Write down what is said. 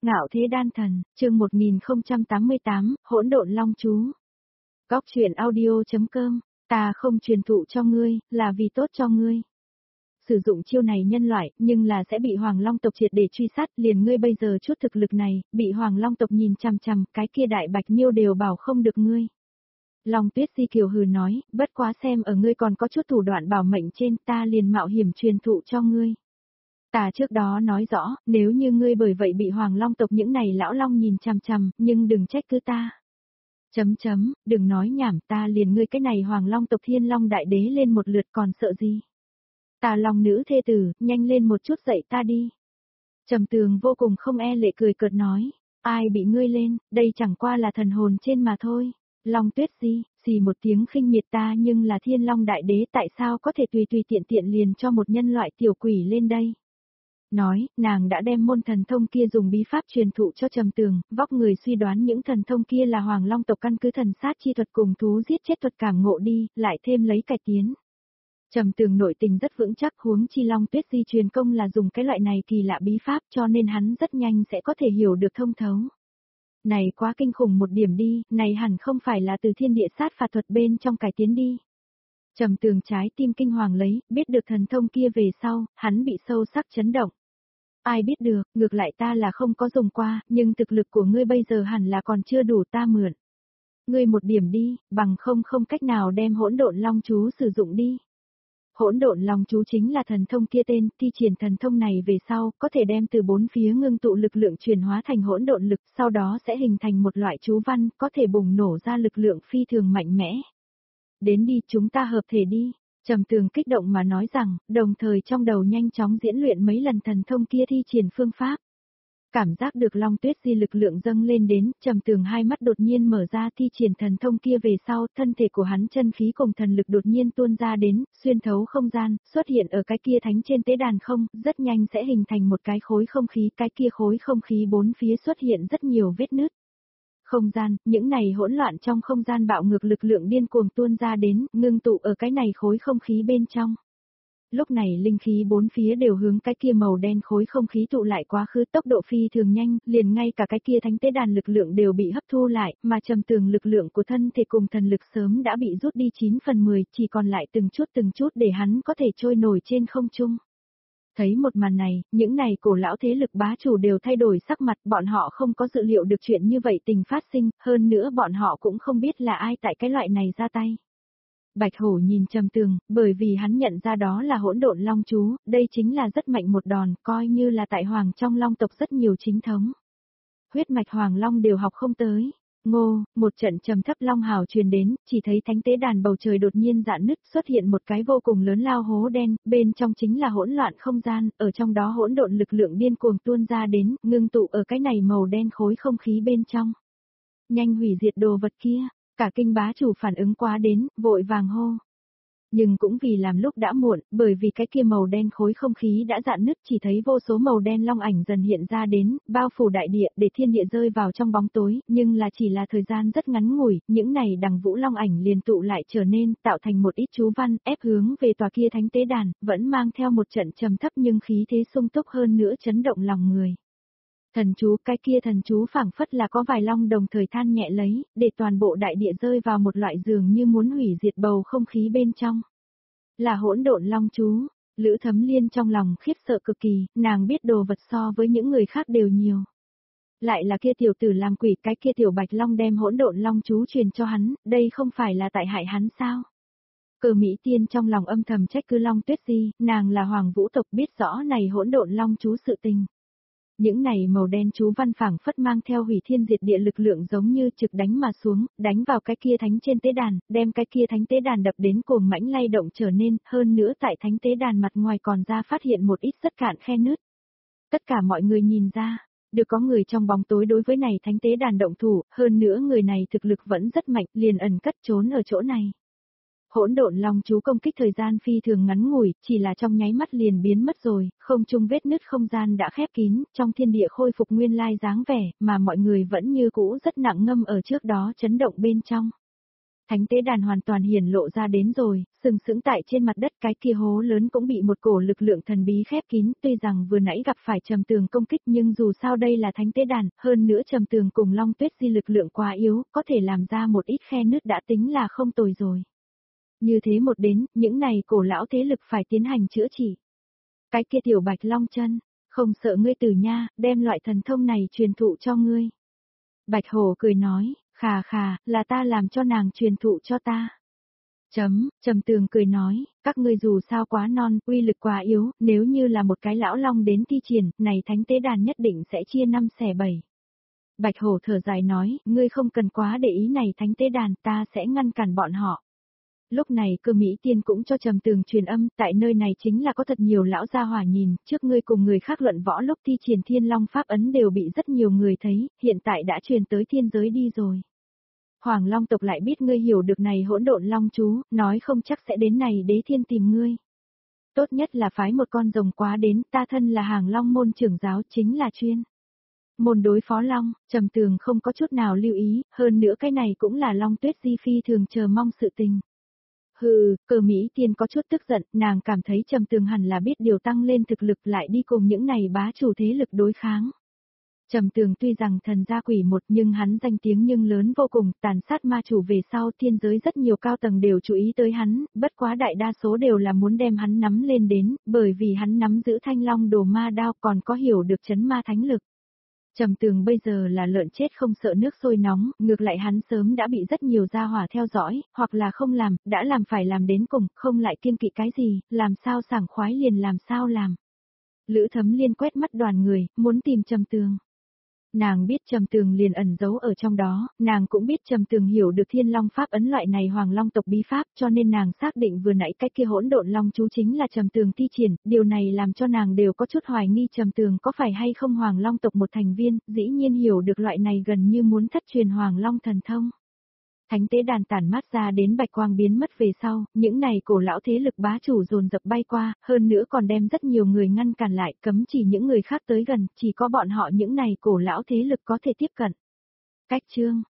Ngạo thế đan thần, chương 1088, hỗn độn long chú. Góc truyện audio.com, ta không truyền thụ cho ngươi, là vì tốt cho ngươi. Sử dụng chiêu này nhân loại, nhưng là sẽ bị Hoàng Long tộc triệt để truy sát, liền ngươi bây giờ chút thực lực này, bị Hoàng Long tộc nhìn chằm chằm, cái kia đại bạch miêu đều bảo không được ngươi. Long Tuyết Di kiều hừ nói, bất quá xem ở ngươi còn có chút thủ đoạn bảo mệnh trên, ta liền mạo hiểm truyền thụ cho ngươi. Ta trước đó nói rõ, nếu như ngươi bởi vậy bị Hoàng Long tộc những này lão long nhìn chằm chằm, nhưng đừng trách cứ ta. Đừng nói nhảm, ta liền ngươi cái này Hoàng Long tộc Thiên Long đại đế lên một lượt còn sợ gì. Ta Long nữ thê tử, nhanh lên một chút dậy ta đi. Trầm Tường vô cùng không e lệ cười cợt nói, ai bị ngươi lên, đây chẳng qua là thần hồn trên mà thôi. Long Tuyết Di, xì một tiếng khinh miệt ta nhưng là Thiên Long đại đế tại sao có thể tùy tiện tiện liền cho một nhân loại tiểu quỷ lên đây. Nói, nàng đã đem môn thần thông kia dùng bí pháp truyền thụ cho Trầm Tường, vóc người suy đoán những thần thông kia là Hoàng Long tộc căn cứ thần sát chi thuật cùng thú giết chết thuật cảm ngộ đi, lại thêm lấy cải tiến. Trầm Tường nội tình rất vững chắc, huống chi Long Tuyết Di truyền công là dùng cái loại này kỳ lạ bí pháp, cho nên hắn rất nhanh sẽ có thể hiểu được thông thấu. Này quá kinh khủng một điểm đi, này hẳn không phải là từ thiên địa sát phạt thuật bên trong cải tiến đi. Trầm Tường trái tim kinh hoàng lấy, biết được thần thông kia về sau, hắn bị sâu sắc chấn động. Ai biết được, ngược lại ta là không có dùng qua, nhưng thực lực của ngươi bây giờ hẳn là còn chưa đủ ta mượn. Ngươi một điểm đi, bằng không cách nào đem hỗn độn long chú sử dụng đi. Hỗn độn long chú chính là thần thông kia tên, thi triển thần thông này về sau, có thể đem từ bốn phía ngưng tụ lực lượng chuyển hóa thành hỗn độn lực, sau đó sẽ hình thành một loại chú văn, có thể bùng nổ ra lực lượng phi thường mạnh mẽ. Đến đi, chúng ta hợp thể đi. Trầm Tường kích động mà nói rằng, đồng thời trong đầu nhanh chóng diễn luyện mấy lần thần thông kia thi triển phương pháp. Cảm giác được Long Tuyết Di lực lượng dâng lên đến, Trầm Tường hai mắt đột nhiên mở ra thi triển thần thông kia về sau, thân thể của hắn chân khí cùng thần lực đột nhiên tuôn ra đến, xuyên thấu không gian, xuất hiện ở cái kia thánh trên tế đàn không, rất nhanh sẽ hình thành một cái khối không khí, cái kia khối không khí bốn phía xuất hiện rất nhiều vết nứt. Không gian, những này hỗn loạn trong không gian bạo ngược lực lượng điên cuồng tuôn ra đến, ngưng tụ ở cái này khối không khí bên trong. Lúc này linh khí bốn phía đều hướng cái kia màu đen khối không khí tụ lại quá khứ, tốc độ phi thường nhanh, liền ngay cả cái kia thánh tế đàn lực lượng đều bị hấp thu lại, mà Trầm Tường lực lượng của thân thể cùng thần lực sớm đã bị rút đi 9/10, chỉ còn lại từng chút để hắn có thể trôi nổi trên không trung. Thấy một màn này, những này cổ lão thế lực bá chủ đều thay đổi sắc mặt, bọn họ không có dự liệu được chuyện như vậy tình phát sinh, hơn nữa bọn họ cũng không biết là ai tại cái loại này ra tay. Bạch Hổ nhìn Trầm Tường, bởi vì hắn nhận ra đó là hỗn độn long chú, đây chính là rất mạnh một đòn, coi như là tại Hoàng trong long tộc rất nhiều chính thống. Huyết mạch Hoàng Long đều học không tới. Ngô, một trận trầm thấp long hào truyền đến, chỉ thấy thánh tế đàn bầu trời đột nhiên rạn nứt, xuất hiện một cái vô cùng lớn lao hố đen, bên trong chính là hỗn loạn không gian, ở trong đó hỗn độn lực lượng điên cuồng tuôn ra đến, ngưng tụ ở cái này màu đen khối không khí bên trong. Nhanh hủy diệt đồ vật kia, cả kinh bá chủ phản ứng quá đến, vội vàng hô. Nhưng cũng vì làm lúc đã muộn, bởi vì cái kia màu đen khối không khí đã rạn nứt, chỉ thấy vô số màu đen long ảnh dần hiện ra đến, bao phủ đại địa để thiên địa rơi vào trong bóng tối, nhưng là chỉ là thời gian rất ngắn ngủi, những này đằng vũ long ảnh liền tụ lại trở nên, tạo thành một ít chú văn, ép hướng về tòa kia thánh tế đàn, vẫn mang theo một trận trầm thấp nhưng khí thế sung túc hơn nữa chấn động lòng người. Thần chú, cái kia thần chú phảng phất là có vài long đồng thời than nhẹ lấy, để toàn bộ đại địa rơi vào một loại dường như muốn hủy diệt bầu không khí bên trong. Là hỗn độn long chú, Lữ Thấm Liên trong lòng khiếp sợ cực kỳ, nàng biết đồ vật so với những người khác đều nhiều. Lại là kia tiểu tử làm quỷ, cái kia tiểu bạch long đem hỗn độn long chú truyền cho hắn, đây không phải là tại hại hắn sao? Cờ Mỹ Tiên trong lòng âm thầm trách cứ Long Tuyết Di, nàng là Hoàng Vũ tộc biết rõ này hỗn độn long chú sự tình. Những này màu đen chú văn phảng phất mang theo hủy thiên diệt địa lực lượng giống như trực đánh mà xuống, đánh vào cái kia thánh trên tế đàn, đem cái kia thánh tế đàn đập đến cuồng mãnh lay động trở nên, hơn nữa tại thánh tế đàn mặt ngoài còn ra phát hiện một ít rất cạn khe nứt. Tất cả mọi người nhìn ra, được có người trong bóng tối đối với này thánh tế đàn động thủ, hơn nữa người này thực lực vẫn rất mạnh, liền ẩn cất trốn ở chỗ này. Hỗn độn long chú công kích thời gian phi thường ngắn ngủi, chỉ là trong nháy mắt liền biến mất rồi, không trung vết nứt không gian đã khép kín, trong thiên địa khôi phục nguyên lai dáng vẻ, mà mọi người vẫn như cũ rất nặng ngâm ở trước đó chấn động bên trong. Thánh tế đàn hoàn toàn hiển lộ ra đến rồi, sừng sững tại trên mặt đất, cái kia hố lớn cũng bị một cổ lực lượng thần bí khép kín, tuy rằng vừa nãy gặp phải Trầm Tường công kích nhưng dù sao đây là thánh tế đàn, hơn nữa Trầm Tường cùng Long Tuyết Di lực lượng quá yếu, có thể làm ra một ít khe nứt đã tính là không tồi rồi. Như thế một đến, những này cổ lão thế lực phải tiến hành chữa trị. Cái kia tiểu Bạch Long chân, không sợ ngươi tử nha, đem loại thần thông này truyền thụ cho ngươi. Bạch Hổ cười nói, khà khà, là ta làm cho nàng truyền thụ cho ta. Trầm Tường cười nói, các ngươi dù sao quá non, uy lực quá yếu, nếu như là một cái lão long đến thi triển, này thánh tế đàn nhất định sẽ chia 5 xẻ 7. Bạch Hổ thở dài nói, ngươi không cần quá để ý này thánh tế đàn, ta sẽ ngăn cản bọn họ. Lúc này Cơ Mỹ Tiên cũng cho Trầm Tường truyền âm, tại nơi này chính là có thật nhiều lão gia hỏa nhìn, trước ngươi cùng người khác luận võ lúc thi triển Thiên Long pháp ấn đều bị rất nhiều người thấy, hiện tại đã truyền tới thiên giới đi rồi. Hoàng Long tộc lại biết ngươi hiểu được này hỗn độn long chú, nói không chắc sẽ đến này đế thiên tìm ngươi. Tốt nhất là phái một con rồng quá đến, ta thân là Hàng Long môn trưởng giáo chính là chuyên môn đối phó long, Trầm Tường không có chút nào lưu ý, hơn nữa cái này cũng là Long Tuyết Di phi thường chờ mong sự tình. Hừ, Cơ Mỹ Tiên có chút tức giận, nàng cảm thấy Trầm Tường hẳn là biết điều tăng lên thực lực lại đi cùng những này bá chủ thế lực đối kháng. Trầm Tường tuy rằng thần gia quỷ một nhưng hắn danh tiếng nhưng lớn vô cùng, tàn sát ma chủ về sau thiên giới rất nhiều cao tầng đều chú ý tới hắn, bất quá đại đa số đều là muốn đem hắn nắm lên đến, bởi vì hắn nắm giữ thanh long đồ ma đao còn có hiểu được chấn ma thánh lực. Trầm Tường bây giờ là lợn chết không sợ nước sôi nóng, ngược lại hắn sớm đã bị rất nhiều gia hỏa theo dõi, hoặc là không làm, đã làm phải làm đến cùng, không lại kiêng kỵ cái gì, làm sao sảng khoái liền làm sao làm. Lữ Thấm Liên quét mắt đoàn người, muốn tìm Trầm Tường. Nàng biết Trầm Tường liền ẩn giấu ở trong đó, nàng cũng biết Trầm Tường hiểu được Thiên Long pháp ấn loại này Hoàng Long tộc bí pháp, cho nên nàng xác định vừa nãy cái kia hỗn độn long chú chính là Trầm Tường thi triển, điều này làm cho nàng đều có chút hoài nghi Trầm Tường có phải hay không Hoàng Long tộc một thành viên, dĩ nhiên hiểu được loại này gần như muốn thất truyền Hoàng Long thần thông. Thánh tế đàn tản mát ra đến bạch quang biến mất về sau, những này cổ lão thế lực bá chủ dồn dập bay qua, hơn nữa còn đem rất nhiều người ngăn cản lại, cấm chỉ những người khác tới gần, chỉ có bọn họ những này cổ lão thế lực có thể tiếp cận. Cách chương